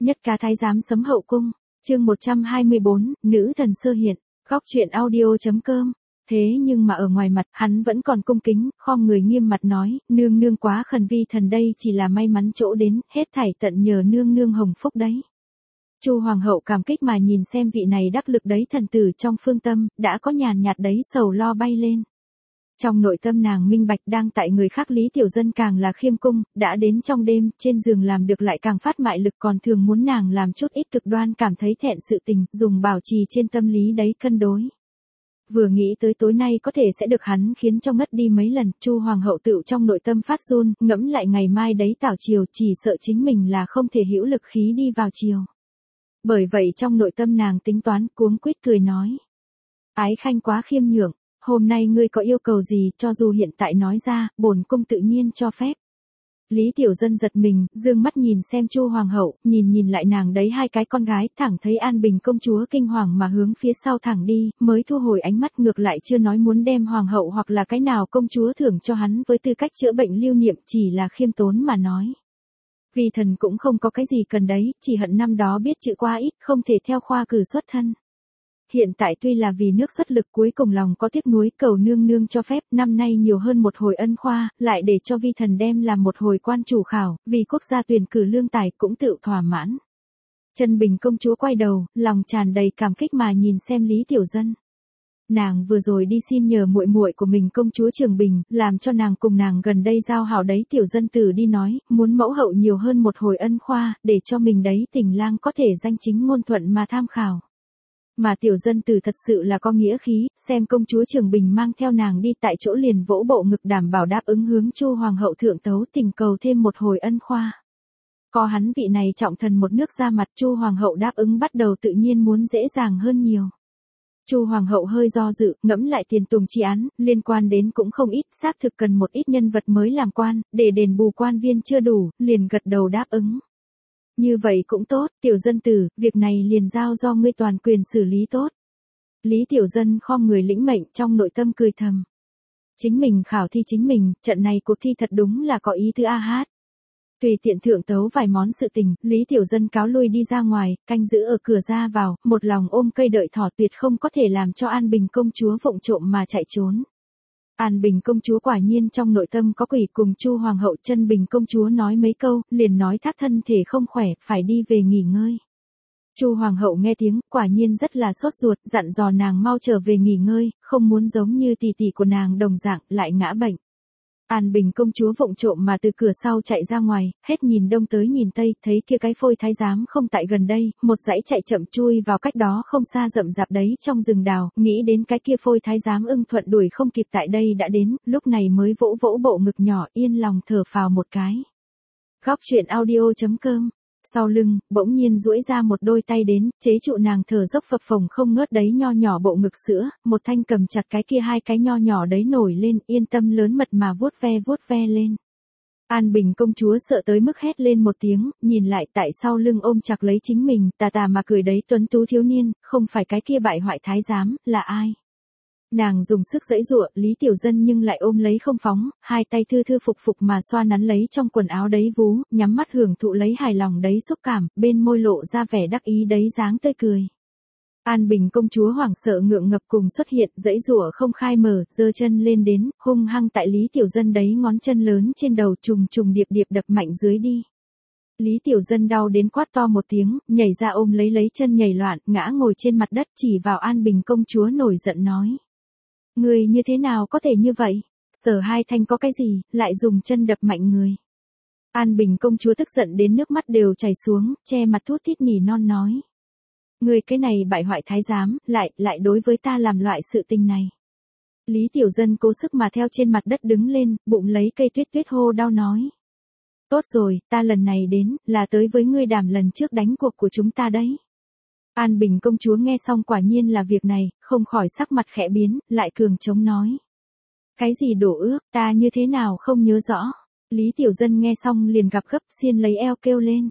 Nhất cá thái giám sấm hậu cung, chương 124, nữ thần sơ hiện, góc truyện audio.com. Thế nhưng mà ở ngoài mặt, hắn vẫn còn cung kính, khom người nghiêm mặt nói, nương nương quá khẩn, vi thần đây chỉ là may mắn chỗ đến, hết thảy tận nhờ nương nương hồng phúc đấy. Chu hoàng hậu cảm kích mà nhìn xem vị này đắc lực đấy thần tử trong phương tâm, đã có nhàn nhạt đấy sầu lo bay lên. Trong nội tâm nàng minh bạch đang tại người khác Lý Tiểu Dân càng là khiêm cung, đã đến trong đêm, trên giường làm được lại càng phát mại lực, còn thường muốn nàng làm chút ít cực đoan cảm thấy thẹn sự tình, dùng bảo trì trên tâm lý đấy cân đối. Vừa nghĩ tới tối nay có thể sẽ được hắn khiến cho ngất đi mấy lần, Chu hoàng hậu tựu trong nội tâm phát run, ngẫm lại ngày mai đấy tảo chiều, chỉ sợ chính mình là không thể hữu lực khí đi vào chiều. Bởi vậy trong nội tâm nàng tính toán, cuống quýt cười nói: Ái khanh quá khiêm nhượng, hôm nay ngươi có yêu cầu gì, cho dù hiện tại nói ra, bổn cung tự nhiên cho phép. Lý Tiểu Dân giật mình, dương mắt nhìn xem Chu hoàng hậu, nhìn lại nàng đấy hai cái con gái, thẳng thấy An Bình công chúa kinh hoàng mà hướng phía sau thẳng đi, mới thu hồi ánh mắt, ngược lại chưa nói muốn đem hoàng hậu hoặc là cái nào công chúa thưởng cho hắn với tư cách chữa bệnh lưu niệm, chỉ là khiêm tốn mà nói. Vì thần cũng không có cái gì cần đấy, chỉ hận năm đó biết chữ quá ít, không thể theo khoa cử xuất thân. Hiện tại tuy là vì nước xuất lực, cuối cùng lòng có tiếc nuối, cầu nương nương cho phép năm nay nhiều hơn một hồi ân khoa, lại để cho vi thần đem làm một hồi quan chủ khảo, vì quốc gia tuyển cử lương tài cũng tự thỏa mãn. Chân Bình công chúa quay đầu, lòng tràn đầy cảm kích mà nhìn xem Lý Tiểu Dân. Nàng vừa rồi đi xin nhờ muội muội của mình công chúa Trường Bình, làm cho nàng cùng nàng gần đây giao hảo đấy Tiểu Dân tử đi nói, muốn mẫu hậu nhiều hơn một hồi ân khoa, để cho mình đấy tình lang có thể danh chính ngôn thuận mà tham khảo. Mà Tiểu Dân tử thật sự là có nghĩa khí, xem công chúa Trường Bình mang theo nàng đi tại chỗ liền vỗ bộ ngực đảm bảo đáp ứng hướng Chu hoàng hậu thượng tấu tình cầu thêm một hồi ân khoa. Có hắn vị này trọng thần một nước ra mặt, Chu hoàng hậu đáp ứng bắt đầu tự nhiên muốn dễ dàng hơn nhiều. Chu hoàng hậu hơi do dự, ngẫm lại tiền tùng chi án, liên quan đến cũng không ít, xác thực cần một ít nhân vật mới làm quan, để đền bù quan viên chưa đủ, liền gật đầu đáp ứng. Như vậy cũng tốt, Tiểu Dân tử, việc này liền giao do ngươi toàn quyền xử lý tốt. Lý Tiểu Dân khom người lĩnh mệnh, trong nội tâm cười thầm. Chính mình khảo thi chính mình, trận này cuộc thi thật đúng là có ý tứ a hát. Tùy tiện thượng tấu vài món sự tình, Lý Tiểu Dân cáo lui đi ra ngoài, canh giữ ở cửa ra vào, một lòng ôm cây đợi thỏ, tuyệt không có thể làm cho An Bình công chúa vụng trộm mà chạy trốn. An Bình công chúa quả nhiên trong nội tâm có quỷ, cùng Chu hoàng hậu Chân Bình công chúa nói mấy câu, liền nói thác thân thể không khỏe, phải đi về nghỉ ngơi. Chu hoàng hậu nghe tiếng, quả nhiên rất là sốt ruột, dặn dò nàng mau trở về nghỉ ngơi, không muốn giống như tỷ tỷ của nàng đồng dạng, lại ngã bệnh. An Bình công chúa vụng trộm mà từ cửa sau chạy ra ngoài, hết nhìn đông tới nhìn tây, thấy kia cái phôi thái giám không tại gần đây, một dãy chạy chậm chui vào cách đó không xa rậm rạp đấy trong rừng đào, nghĩ đến cái kia phôi thái giám ưng thuận đuổi không kịp tại đây đã đến, lúc này mới vỗ vỗ bộ ngực nhỏ, yên lòng thở phào một cái. Góc truyện audio.com. Sau lưng, bỗng nhiên duỗi ra một đôi tay đến, chế trụ nàng thở dốc phập phồng không ngớt đấy nho nhỏ bộ ngực sữa, một thanh cầm chặt cái kia hai cái nho nhỏ đấy nổi lên, yên tâm lớn mật mà vuốt ve lên. An Bình công chúa sợ tới mức hét lên một tiếng, nhìn lại tại sau lưng ôm chặt lấy chính mình, tà tà mà cười đấy tuấn tú thiếu niên, không phải cái kia bại hoại thái giám, là ai? Nàng dùng sức giãy giụa, Lý Tiểu Dân nhưng lại ôm lấy không phóng, hai tay thư thư phục phục mà xoa nắn lấy trong quần áo đấy vú, nhắm mắt hưởng thụ lấy hài lòng đấy xúc cảm, bên môi lộ ra vẻ đắc ý đấy dáng tươi cười. An Bình công chúa hoảng sợ ngượng ngập cùng xuất hiện, giãy giụa không khai mở, giơ chân lên đến, hung hăng tại Lý Tiểu Dân đấy ngón chân lớn trên đầu trùng điệp đập mạnh dưới đi. Lý Tiểu Dân đau đến quát to một tiếng, nhảy ra ôm lấy chân nhảy loạn, ngã ngồi trên mặt đất, chỉ vào An Bình công chúa nổi giận nói. Người như thế nào có thể như vậy? Sở Hai Thanh có cái gì, lại dùng chân đập mạnh người? An Bình công chúa tức giận đến nước mắt đều chảy xuống, che mặt thút thít nỉ non nói. Người cái này bại hoại thái giám, lại đối với ta làm loại sự tình này. Lý Tiểu Dân cố sức mà theo trên mặt đất đứng lên, bụng lấy cây tuyết hô đau nói. Tốt rồi, ta lần này đến, là tới với ngươi đàm lần trước đánh cuộc của chúng ta đấy. An Bình công chúa nghe xong quả nhiên là việc này, không khỏi sắc mặt khẽ biến, lại cường chống nói. Cái gì đổ ước, ta như thế nào không nhớ rõ. Lý Tiểu Dân nghe xong liền gặp gấp, xiên lấy eo kêu lên.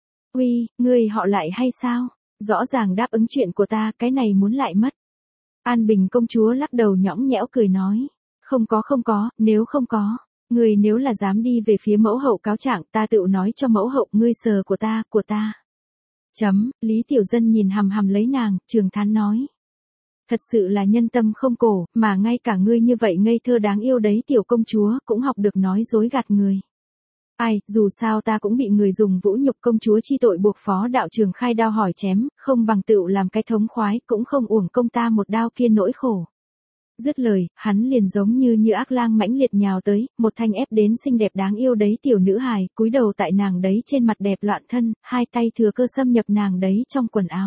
Uy, ngươi họ lại hay sao? Rõ ràng đáp ứng chuyện của ta, cái này muốn lại mất. An Bình công chúa lắc đầu nhõng nhẽo cười nói. Không có, nếu không có. Ngươi nếu là dám đi về phía mẫu hậu cáo trạng, ta tự nói cho mẫu hậu ngươi sờ của ta. Lý Tiểu Dân nhìn hằm hằm lấy nàng, trường thán nói. Thật sự là nhân tâm không cổ, mà ngay cả ngươi như vậy ngây thơ đáng yêu đấy tiểu công chúa, cũng học được nói dối gạt người. Ai, dù sao ta cũng bị người dùng vũ nhục công chúa chi tội buộc phó đạo trường khai đao hỏi chém, không bằng tựu làm cái thống khoái, cũng không uổng công ta một đao kia nỗi khổ. Dứt lời, hắn liền giống như ác lang mãnh liệt nhào tới, một thanh ép đến xinh đẹp đáng yêu đấy tiểu nữ hài, cúi đầu tại nàng đấy trên mặt đẹp loạn thân, hai tay thừa cơ xâm nhập nàng đấy trong quần áo.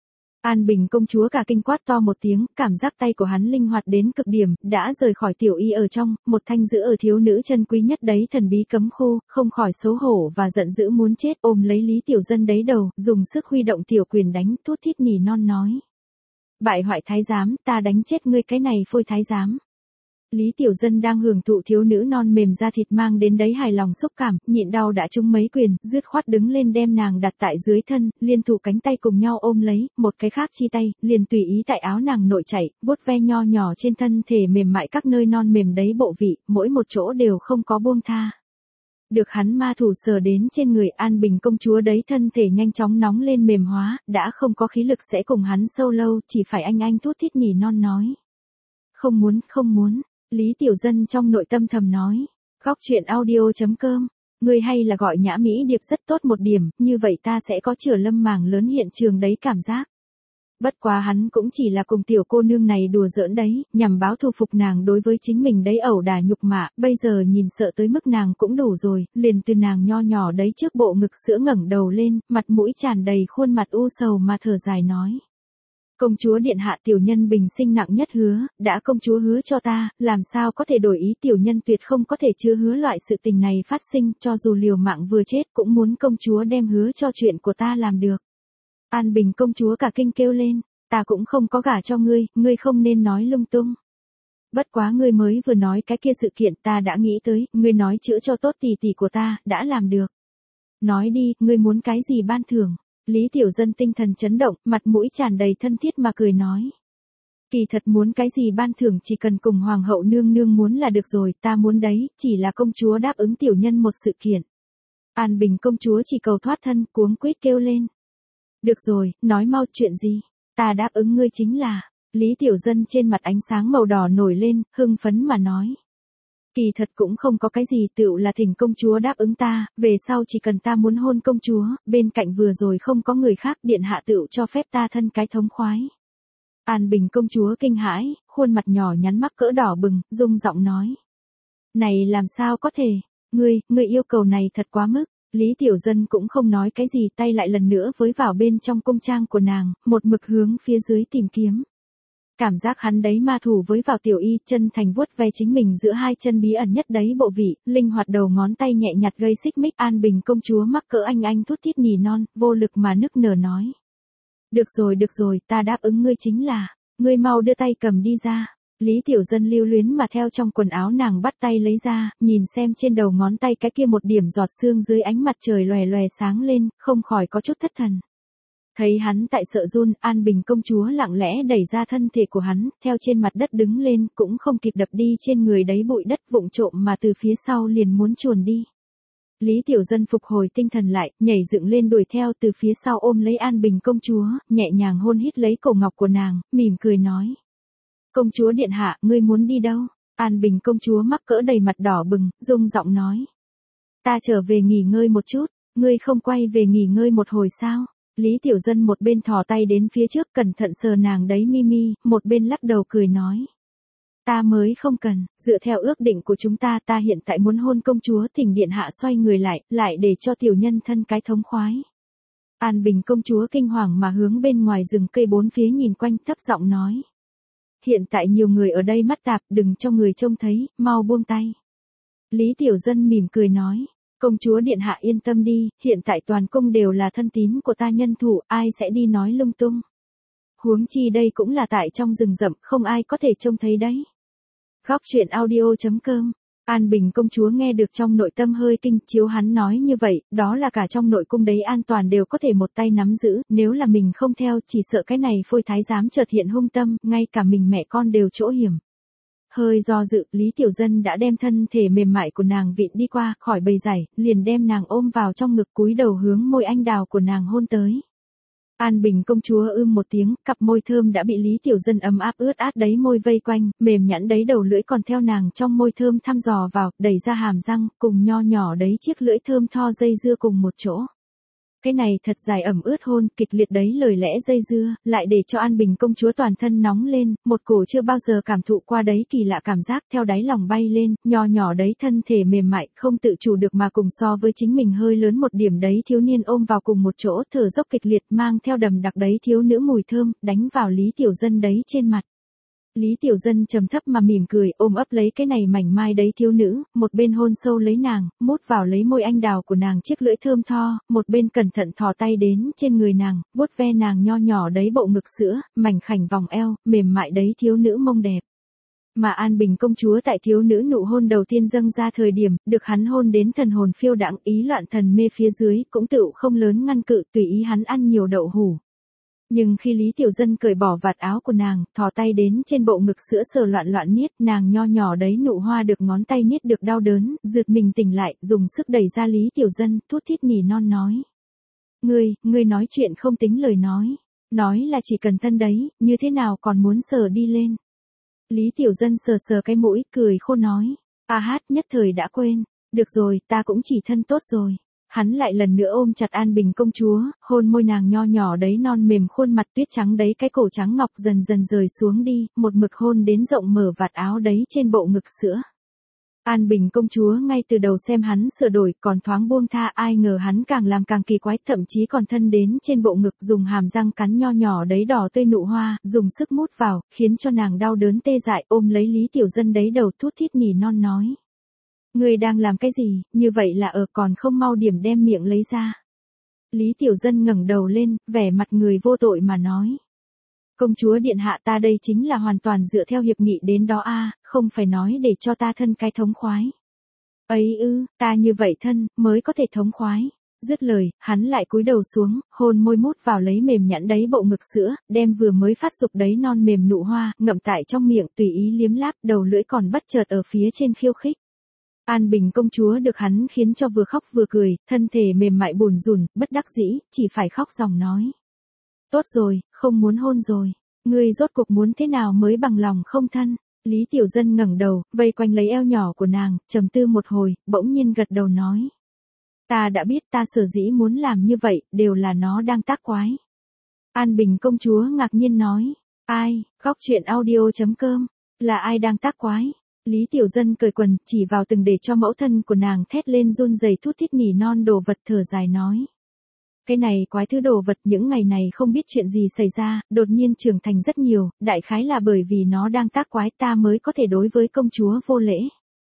An Bình công chúa cả kinh quát to một tiếng, cảm giác tay của hắn linh hoạt đến cực điểm, đã rời khỏi tiểu y ở trong, một thanh giữ ở thiếu nữ chân quý nhất đấy thần bí cấm khu, không khỏi xấu hổ và giận dữ muốn chết, ôm lấy Lý Tiểu Dân đấy đầu, dùng sức huy động tiểu quyền đánh, thút thít nỉ non nói. Bại hoại thái giám, ta đánh chết ngươi cái này phôi thái giám. Lý Tiểu Dân đang hưởng thụ thiếu nữ non mềm da thịt mang đến đấy hài lòng xúc cảm, nhịn đau đã trúng mấy quyền, dứt khoát đứng lên đem nàng đặt tại dưới thân, liên thủ cánh tay cùng nhau ôm lấy, một cái khác chi tay, liền tùy ý tại áo nàng nội chảy, vuốt ve nho nhỏ trên thân thể mềm mại các nơi non mềm đấy bộ vị, mỗi một chỗ đều không có buông tha. Được hắn ma thủ sờ đến trên người An Bình công chúa đấy thân thể nhanh chóng nóng lên mềm hóa, đã không có khí lực sẽ cùng hắn sâu lâu, chỉ phải anh thút thít nỉ non nói. Không muốn. Lý Tiểu Dân trong nội tâm thầm nói. Góc truyện audio.com. Ngươi hay là gọi Nhã Mỹ Điệp rất tốt một điểm, như vậy ta sẽ có chửa lâm màng lớn hiện trường đấy cảm giác. Bất quá hắn cũng chỉ là cùng tiểu cô nương này đùa giỡn đấy, nhằm báo thù phục nàng đối với chính mình đấy ẩu đả nhục mạ, bây giờ nhìn sợ tới mức nàng cũng đủ rồi, liền từ nàng nho nhỏ đấy trước bộ ngực sữa ngẩng đầu lên, mặt mũi tràn đầy khuôn mặt u sầu mà thở dài nói. Công chúa điện hạ tiểu nhân bình sinh nặng nhất hứa, đã công chúa hứa cho ta, làm sao có thể đổi ý tiểu nhân tuyệt không có thể chưa hứa loại sự tình này phát sinh, cho dù liều mạng vừa chết cũng muốn công chúa đem hứa cho chuyện của ta làm được. An Bình công chúa cả kinh kêu lên, ta cũng không có gả cho ngươi không nên nói lung tung. Bất quá ngươi mới vừa nói cái kia sự kiện ta đã nghĩ tới, ngươi nói chữa cho tốt tỷ tỷ của ta, đã làm được. Nói đi, ngươi muốn cái gì ban thưởng? Lý Tiểu Dân tinh thần chấn động, mặt mũi tràn đầy thân thiết mà cười nói. Kỳ thật muốn cái gì ban thưởng chỉ cần cùng hoàng hậu nương nương muốn là được rồi, ta muốn đấy, chỉ là công chúa đáp ứng tiểu nhân một sự kiện. An Bình công chúa chỉ cầu thoát thân, cuống quýt kêu lên. Được rồi, nói mau chuyện gì, ta đáp ứng ngươi chính là, Lý Tiểu Dân trên mặt ánh sáng màu đỏ nổi lên, hưng phấn mà nói. Kỳ thật cũng không có cái gì tựu là thỉnh công chúa đáp ứng ta, về sau chỉ cần ta muốn hôn công chúa, bên cạnh vừa rồi không có người khác điện hạ tựu cho phép ta thân cái thống khoái. An Bình công chúa kinh hãi, khuôn mặt nhỏ nhắn mắc cỡ đỏ bừng, rung giọng nói. Này làm sao có thể, ngươi yêu cầu này thật quá mức. Lý Tiểu Dân cũng không nói cái gì tay lại lần nữa với vào bên trong cung trang của nàng, một mực hướng phía dưới tìm kiếm. Cảm giác hắn đấy ma thủ với vào tiểu y chân thành vuốt ve chính mình giữa hai chân bí ẩn nhất đấy bộ vị, linh hoạt đầu ngón tay nhẹ nhặt gây xích mích. An Bình công chúa mắc cỡ anh thút thít nỉ non, vô lực mà nức nở nói. Được rồi, ta đáp ứng ngươi chính là, ngươi mau đưa tay cầm đi ra. Lý Tiểu Dân lưu luyến mà theo trong quần áo nàng bắt tay lấy ra, nhìn xem trên đầu ngón tay cái kia một điểm giọt sương dưới ánh mặt trời lòe lòe sáng lên, không khỏi có chút thất thần. Thấy hắn tại sợ run, An Bình công chúa lặng lẽ đẩy ra thân thể của hắn, theo trên mặt đất đứng lên, cũng không kịp đập đi trên người đấy bụi đất vụng trộm mà từ phía sau liền muốn chuồn đi. Lý Tiểu Dân phục hồi tinh thần lại, nhảy dựng lên đuổi theo từ phía sau ôm lấy An Bình công chúa, nhẹ nhàng hôn hít lấy cổ ngọc của nàng, mỉm cười nói. Công chúa điện hạ, ngươi muốn đi đâu? An Bình công chúa mắc cỡ đầy mặt đỏ bừng, rung giọng nói. Ta trở về nghỉ ngơi một chút, ngươi không quay về nghỉ ngơi một hồi sao? Lý Tiểu Dân một bên thò tay đến phía trước cẩn thận sờ nàng đấy mi, một bên lắc đầu cười nói. Ta mới không cần, dựa theo ước định của chúng ta hiện tại muốn hôn công chúa thỉnh điện hạ xoay người lại để cho tiểu nhân thân cái thống khoái. An Bình công chúa kinh hoàng mà hướng bên ngoài rừng cây bốn phía nhìn quanh thấp giọng nói. Hiện tại nhiều người ở đây mắt tạp, đừng cho người trông thấy, mau buông tay. Lý Tiểu Dân mỉm cười nói. Công chúa điện hạ yên tâm đi, hiện tại toàn cung đều là thân tín của ta nhân thủ, ai sẽ đi nói lung tung. Huống chi đây cũng là tại trong rừng rậm, không ai có thể trông thấy đấy. Góc truyện audio.com. An Bình công chúa nghe được trong nội tâm hơi kinh, chiếu hắn nói như vậy, đó là cả trong nội cung đấy an toàn đều có thể một tay nắm giữ, nếu là mình không theo, chỉ sợ cái này phôi thái giám chợt hiện hung tâm, ngay cả mình mẹ con đều chỗ hiểm. Hơi do dự, Lý Tiểu Dân đã đem thân thể mềm mại của nàng vịn đi qua, khỏi bầy giày, liền đem nàng ôm vào trong ngực cúi đầu hướng môi anh đào của nàng hôn tới. An Bình công chúa một tiếng, cặp môi thơm đã bị Lý Tiểu Dân ấm áp ướt át đấy môi vây quanh, mềm nhẵn đấy đầu lưỡi còn theo nàng trong môi thơm thăm dò vào, đẩy ra hàm răng, cùng nho nhỏ đấy chiếc lưỡi thơm tho dây dưa cùng một chỗ. Cái này thật dài ẩm ướt hôn, kịch liệt đấy lời lẽ dây dưa, lại để cho An Bình công chúa toàn thân nóng lên, một cổ chưa bao giờ cảm thụ qua đấy kỳ lạ cảm giác theo đáy lòng bay lên, nho nhỏ đấy thân thể mềm mại, không tự chủ được mà cùng so với chính mình hơi lớn một điểm đấy thiếu niên ôm vào cùng một chỗ thở dốc kịch liệt mang theo đầm đặc đấy thiếu nữ mùi thơm, đánh vào Lý Tiểu Dân đấy trên mặt. Lý Tiểu Dân trầm thấp mà mỉm cười, ôm ấp lấy cái này mảnh mai đấy thiếu nữ, một bên hôn sâu lấy nàng, mút vào lấy môi anh đào của nàng chiếc lưỡi thơm tho, một bên cẩn thận thò tay đến trên người nàng, vuốt ve nàng nho nhỏ đấy bộ ngực sữa, mảnh khảnh vòng eo, mềm mại đấy thiếu nữ mông đẹp. Mà An Bình công chúa tại thiếu nữ nụ hôn đầu tiên dâng ra thời điểm, được hắn hôn đến thần hồn phiêu đãng ý loạn thần mê phía dưới, cũng tựu không lớn ngăn cự tùy ý hắn ăn nhiều đậu hủ. Nhưng khi Lý Tiểu Dân cởi bỏ vạt áo của nàng, thò tay đến trên bộ ngực sữa sờ loạn loạn niết, nàng nho nhỏ đấy nụ hoa được ngón tay niết được đau đớn, rượt mình tỉnh lại, dùng sức đẩy ra Lý Tiểu Dân, thút thít nỉ non nói. Ngươi nói chuyện không tính lời nói là chỉ cần thân đấy, như thế nào còn muốn sờ đi lên. Lý Tiểu Dân sờ sờ cái mũi, cười khô nói, nhất thời đã quên, được rồi, ta cũng chỉ thân tốt rồi. Hắn lại lần nữa ôm chặt An Bình công chúa, hôn môi nàng nho nhỏ đấy non mềm khuôn mặt tuyết trắng đấy cái cổ trắng ngọc dần dần rời xuống đi, một mực hôn đến rộng mở vạt áo đấy trên bộ ngực sữa. An Bình công chúa ngay từ đầu xem hắn sửa đổi còn thoáng buông tha, ai ngờ hắn càng làm càng kỳ quái, thậm chí còn thân đến trên bộ ngực dùng hàm răng cắn nho nhỏ đấy đỏ tươi nụ hoa, dùng sức mút vào, khiến cho nàng đau đớn tê dại, ôm lấy Lý Tiểu Dân đấy đầu thút thít nỉ non nói. Ngươi đang làm cái gì, như vậy là còn không mau điểm đem miệng lấy ra. Lý Tiểu Dân ngẩng đầu lên, vẻ mặt người vô tội mà nói. Công chúa điện hạ ta đây chính là hoàn toàn dựa theo hiệp nghị đến đó không phải nói để cho ta thân cái thống khoái. Ta như vậy thân, mới có thể thống khoái. Dứt lời, hắn lại cúi đầu xuống, hôn môi mút vào lấy mềm nhẵn đấy bộ ngực sữa, đem vừa mới phát dục đấy non mềm nụ hoa, ngậm tại trong miệng tùy ý liếm láp, đầu lưỡi còn bất chợt ở phía trên khiêu khích. An Bình công chúa được hắn khiến cho vừa khóc vừa cười, thân thể mềm mại bùn rùn, bất đắc dĩ, chỉ phải khóc ròng nói. Tốt rồi, không muốn hôn rồi. Ngươi rốt cuộc muốn thế nào mới bằng lòng không thân? Lý Tiểu Dân ngẩng đầu, vây quanh lấy eo nhỏ của nàng, trầm tư một hồi, bỗng nhiên gật đầu nói. Ta đã biết ta sở dĩ muốn làm như vậy, đều là nó đang tác quái. An Bình công chúa ngạc nhiên nói. Ai, Góc Truyện Audio.com, là ai đang tác quái? Lý Tiểu Dân cởi quần, chỉ vào từng để cho mẫu thân của nàng thét lên run rẩy thút thít nỉ non đồ vật thở dài nói. Cái này quái thứ đồ vật những ngày này không biết chuyện gì xảy ra, đột nhiên trưởng thành rất nhiều, đại khái là bởi vì nó đang tác quái ta mới có thể đối với công chúa vô lễ.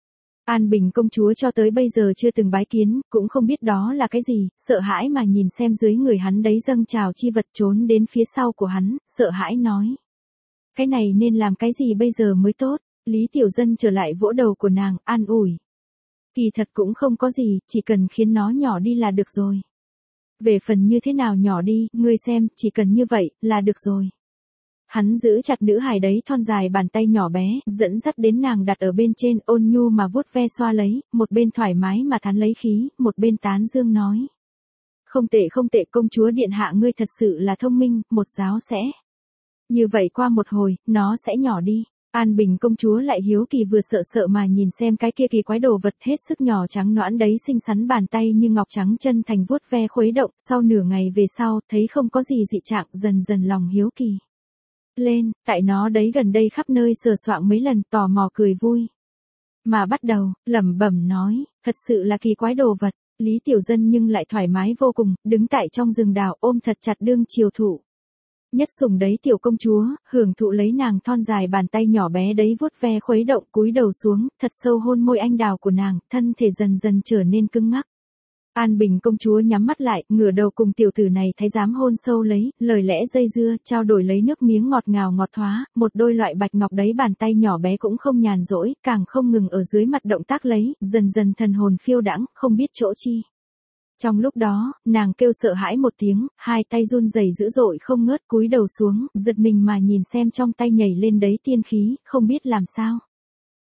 An Bình công chúa cho tới bây giờ chưa từng bái kiến, cũng không biết đó là cái gì, sợ hãi mà nhìn xem dưới người hắn đấy dâng trào chi vật trốn đến phía sau của hắn, sợ hãi nói. Cái này nên làm cái gì bây giờ mới tốt? Lý Tiểu Dân trở lại vỗ đầu của nàng, an ủi. Kỳ thật cũng không có gì, chỉ cần khiến nó nhỏ đi là được rồi. Về phần như thế nào nhỏ đi, ngươi xem, chỉ cần như vậy, là được rồi. Hắn giữ chặt nữ hài đấy thon dài bàn tay nhỏ bé, dẫn dắt đến nàng đặt ở bên trên, ôn nhu mà vuốt ve xoa lấy, một bên thoải mái mà thán lấy khí, một bên tán dương nói. Không tệ công chúa điện hạ ngươi thật sự là thông minh, một giáo sẽ. Như vậy qua một hồi, nó sẽ nhỏ đi. An Bình công chúa lại hiếu kỳ vừa sợ mà nhìn xem cái kia kỳ quái đồ vật hết sức nhỏ trắng nõn đấy xinh xắn bàn tay như ngọc trắng chân thành vuốt ve khuấy động, sau nửa ngày về sau, thấy không có gì dị trạng, dần dần lòng hiếu kỳ lên, tại nó đấy gần đây khắp nơi sờ soạng mấy lần, tò mò cười vui. Mà bắt đầu, lẩm bẩm nói, thật sự là kỳ quái đồ vật, Lý Tiểu Dân nhưng lại thoải mái vô cùng, đứng tại trong rừng đào ôm thật chặt đương chiều thụ. Nhất sủng đấy tiểu công chúa, hưởng thụ lấy nàng thon dài bàn tay nhỏ bé đấy vuốt ve khuấy động cúi đầu xuống, thật sâu hôn môi anh đào của nàng, thân thể dần dần trở nên cứng ngắc. An Bình công chúa nhắm mắt lại, ngửa đầu cùng tiểu tử này thái giám hôn sâu lấy, lời lẽ dây dưa, trao đổi lấy nước miếng ngọt ngào ngọt thoá, một đôi loại bạch ngọc đấy bàn tay nhỏ bé cũng không nhàn rỗi, càng không ngừng ở dưới mặt động tác lấy, dần dần thần hồn phiêu đãng, không biết chỗ chi. Trong lúc đó, nàng kêu sợ hãi một tiếng, hai tay run rẩy dữ dội không ngớt cúi đầu xuống, giật mình mà nhìn xem trong tay nhảy lên đấy tiên khí, không biết làm sao.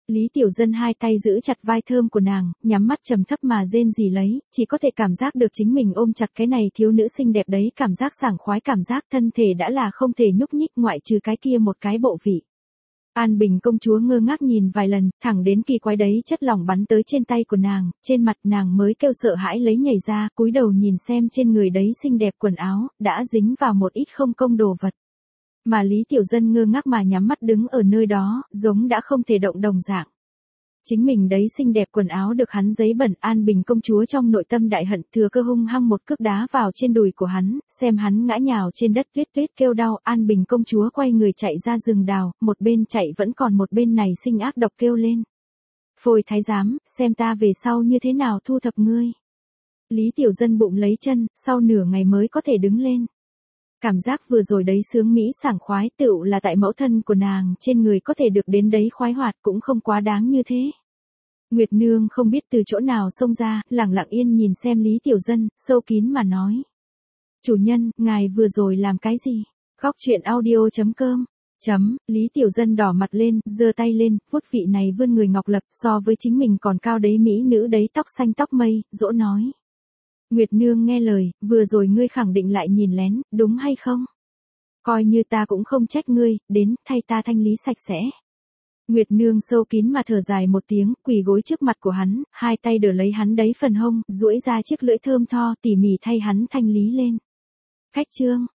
Lý Tiểu Dân hai tay giữ chặt vai thơm của nàng, nhắm mắt trầm thấp mà rên rỉ lấy, chỉ có thể cảm giác được chính mình ôm chặt cái này thiếu nữ xinh đẹp đấy, cảm giác sảng khoái, cảm giác thân thể đã là không thể nhúc nhích ngoại trừ cái kia một cái bộ vị. An Bình công chúa ngơ ngác nhìn vài lần, thẳng đến kỳ quái đấy chất lỏng bắn tới trên tay của nàng, trên mặt nàng mới kêu sợ hãi lấy nhảy ra, cúi đầu nhìn xem trên người đấy xinh đẹp quần áo, đã dính vào một ít không công đồ vật. Mà Lý Tiểu Dân ngơ ngác mà nhắm mắt đứng ở nơi đó, giống đã không thể động đồng dạng. Chính mình đấy xinh đẹp quần áo được hắn giấy bẩn, An Bình công chúa trong nội tâm đại hận, thừa cơ hung hăng một cước đá vào trên đùi của hắn, xem hắn ngã nhào trên đất tuyết tuyết kêu đau, An Bình công chúa quay người chạy ra rừng đào, một bên chạy vẫn còn một bên này sinh ác độc kêu lên. Phôi thái giám, xem ta về sau như thế nào thu thập ngươi. Lý Tiểu Dân bụng lấy chân, sau nửa ngày mới có thể đứng lên. Cảm giác vừa rồi đấy sướng mỹ sảng khoái tựu là tại mẫu thân của nàng trên người có thể được đến đấy khoái hoạt cũng không quá đáng như thế. Nguyệt Nương không biết từ chỗ nào xông ra, lặng lặng yên nhìn xem Lý Tiểu Dân, sâu kín mà nói. Chủ nhân, ngài vừa rồi làm cái gì? Góc truyện audio.com. Lý Tiểu Dân đỏ mặt lên, giơ tay lên, vuốt vị này vươn người ngọc lập so với chính mình còn cao đấy mỹ nữ đấy tóc xanh tóc mây, dỗ nói. Nguyệt Nương nghe lời, vừa rồi ngươi khẳng định lại nhìn lén, đúng hay không? Coi như ta cũng không trách ngươi, đến, thay ta thanh lý sạch sẽ. Nguyệt Nương sâu kín mà thở dài một tiếng, quỳ gối trước mặt của hắn, hai tay đỡ lấy hắn đấy phần hông, duỗi ra chiếc lưỡi thơm tho, tỉ mỉ thay hắn thanh lý lên. Khách trương,